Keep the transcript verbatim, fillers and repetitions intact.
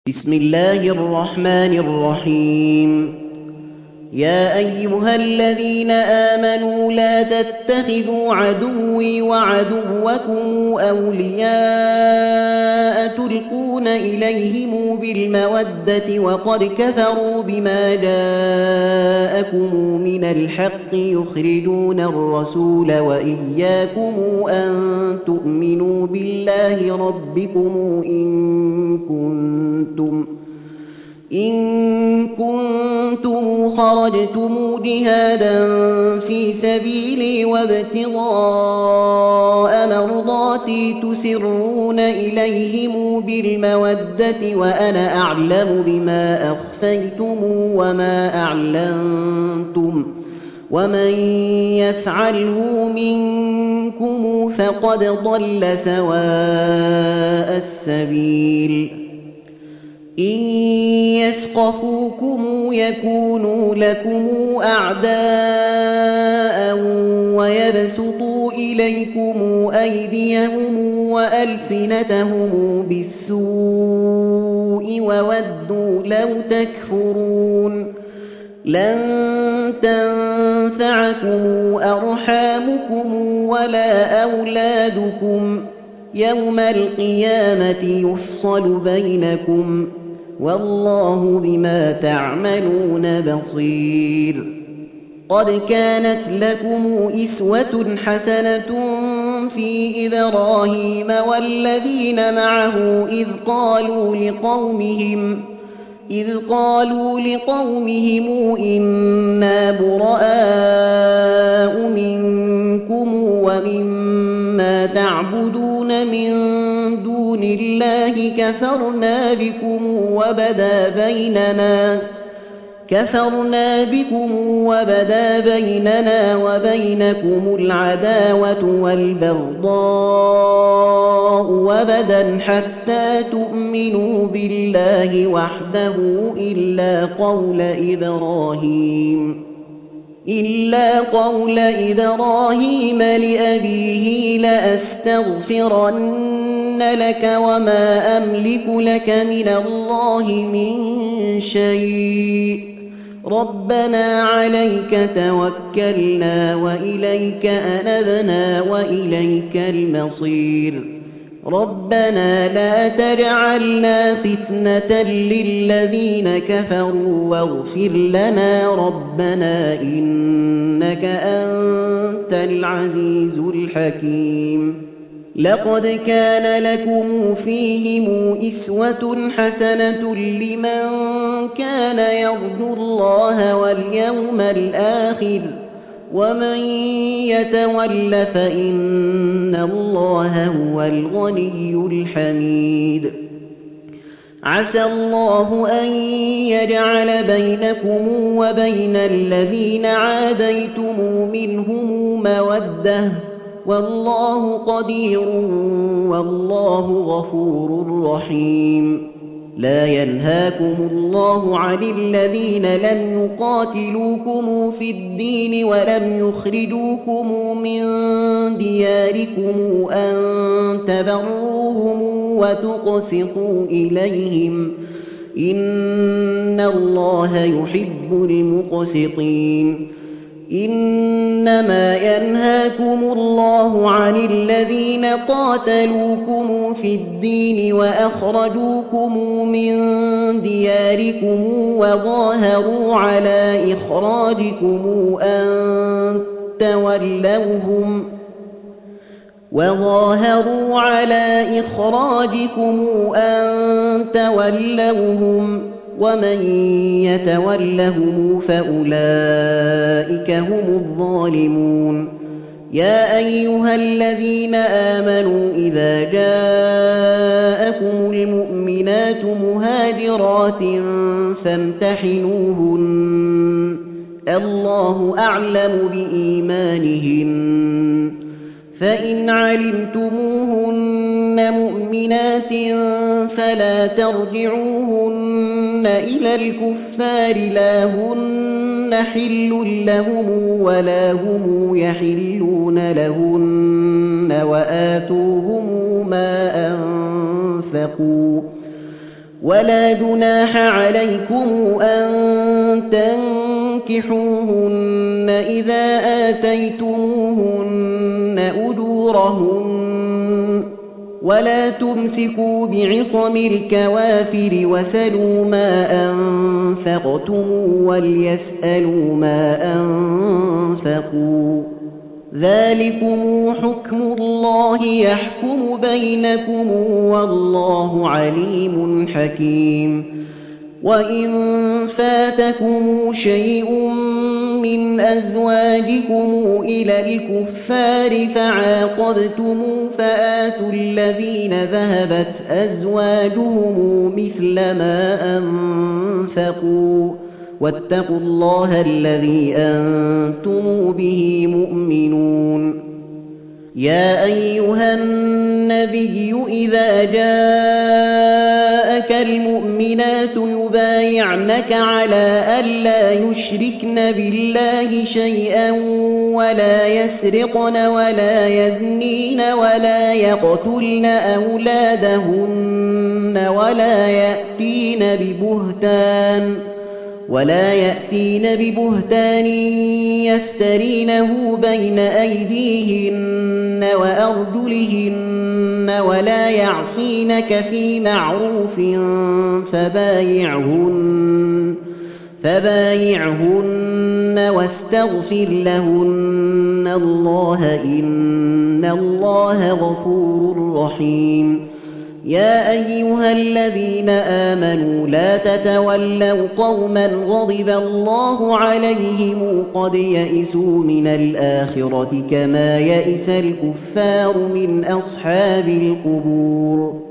بسم الله الرحمن الرحيم. يا أيها الذين آمنوا لا تتخذوا عدوي وعدوكم أولياء تلقون إليهم بالمودة وقد كفروا بما جاءكم من الحق يخرجون الرسول وإياكم أن تؤمنوا بالله ربكم إن كنتم إن كنتم خرجتم جهادا في سبيلي وابتغاء مرضاتي تسرون إليهم بالمودة وأنا أعلم بما أخفيتم وما أعلنتم ومن يفعله منكم فقد ضل سواء السبيل. إن يثقفوكم يكونوا لكم أعداء ويبسطوا إليكم أيديهم وألسنتهم بالسوء وودوا لو تكفرون. لن تنفعكم أرحامكم ولا أولادكم يوم القيامة يفصل بينكم والله بما تعملون بصير. قد كانت لكم إسوة حسنة في إبراهيم والذين معه إذ قالوا لقومهم إذ قالوا لقومهم إنا براء منكم ومما تعبدون من دون الله كفرنا بكم وبدا بيننا كفرنا بكم وبدا بيننا وبينكم العداوة والبغضاء وبدا حتى تؤمنوا بالله وحده إلا قول إبراهيم إلا قول إبراهيم لأبيه لأستغفرن لك وما أملك لك من الله من شيء ربنا عليك توكلنا وإليك أنبنا وإليك المصير. ربنا لا تجعلنا فتنة للذين كفروا واغفر لنا ربنا إنك أنت العزيز الحكيم. لقد كان لكم فيهم إسوة حسنة لمن كان يرجو الله واليوم الآخر ومن يتول فإن الله هو الغني الحميد. عسى الله أن يجعل بينكم وبين الذين عاديتم منهم مودة والله قدير والله غفور رحيم. لا ينهاكم الله عن الذين لم يقاتلوكم في الدين ولم يخرجوكم من دياركم أن تبروهم وتقسطوا إليهم إن الله يحب المقسطين. إنما ينهاكم الله عن الذين قاتلوكم في الدين وأخرجوكم من دياركم وظاهروا على إخراجكم أن تولوهم وظاهروا على إخراجكم أن تولوهم ومن يتولهم فأولئك هم الظالمون. يا أيها الذين آمنوا إذا جاءكم المؤمنات مهاجرات فامتحنوهن الله أعلم بإيمانهن فإن علمتموهن مؤمنات فلا ترجعوهن إلى الكفار لا هن حل لهم ولا هم يحلون لهن وآتوهم ما أنفقوا ولا جناح عليكم أن تنكحوهن إذا آتيتموهن أجورهن ولا تمسكوا بعصم الكوافر وسلوا ما أنفقتم وليسألوا ما أنفقوا ذلكم حكم الله يحكم بينكم والله عليم حكيم وإن فاتكم شيء من أزواجكم إلى الكفار فعاقبتم فآتوا الذين ذهبت أزواجهم مثل ما أنفقوا واتقوا الله الذي أنتم به مؤمنون يا أيها النبي إذا جاءك المؤمنات يبايعنك على ألا يشركن بالله شيئا ولا يسرقن ولا يزنين ولا يقتلن أولادهن ولا يأتين ببهتان ولا يأتين ببهتان يفترينه بين أيديهن وأرجلهن ولا يعصينك في معروف فبايعهن فبايعهن واستغفر لهن الله إن الله غفور رحيم يا أيها الذين آمنوا لا تتولوا قوما غضب الله عليهم قد يئسوا من الآخرة كما يئس الكفار من أصحاب القبور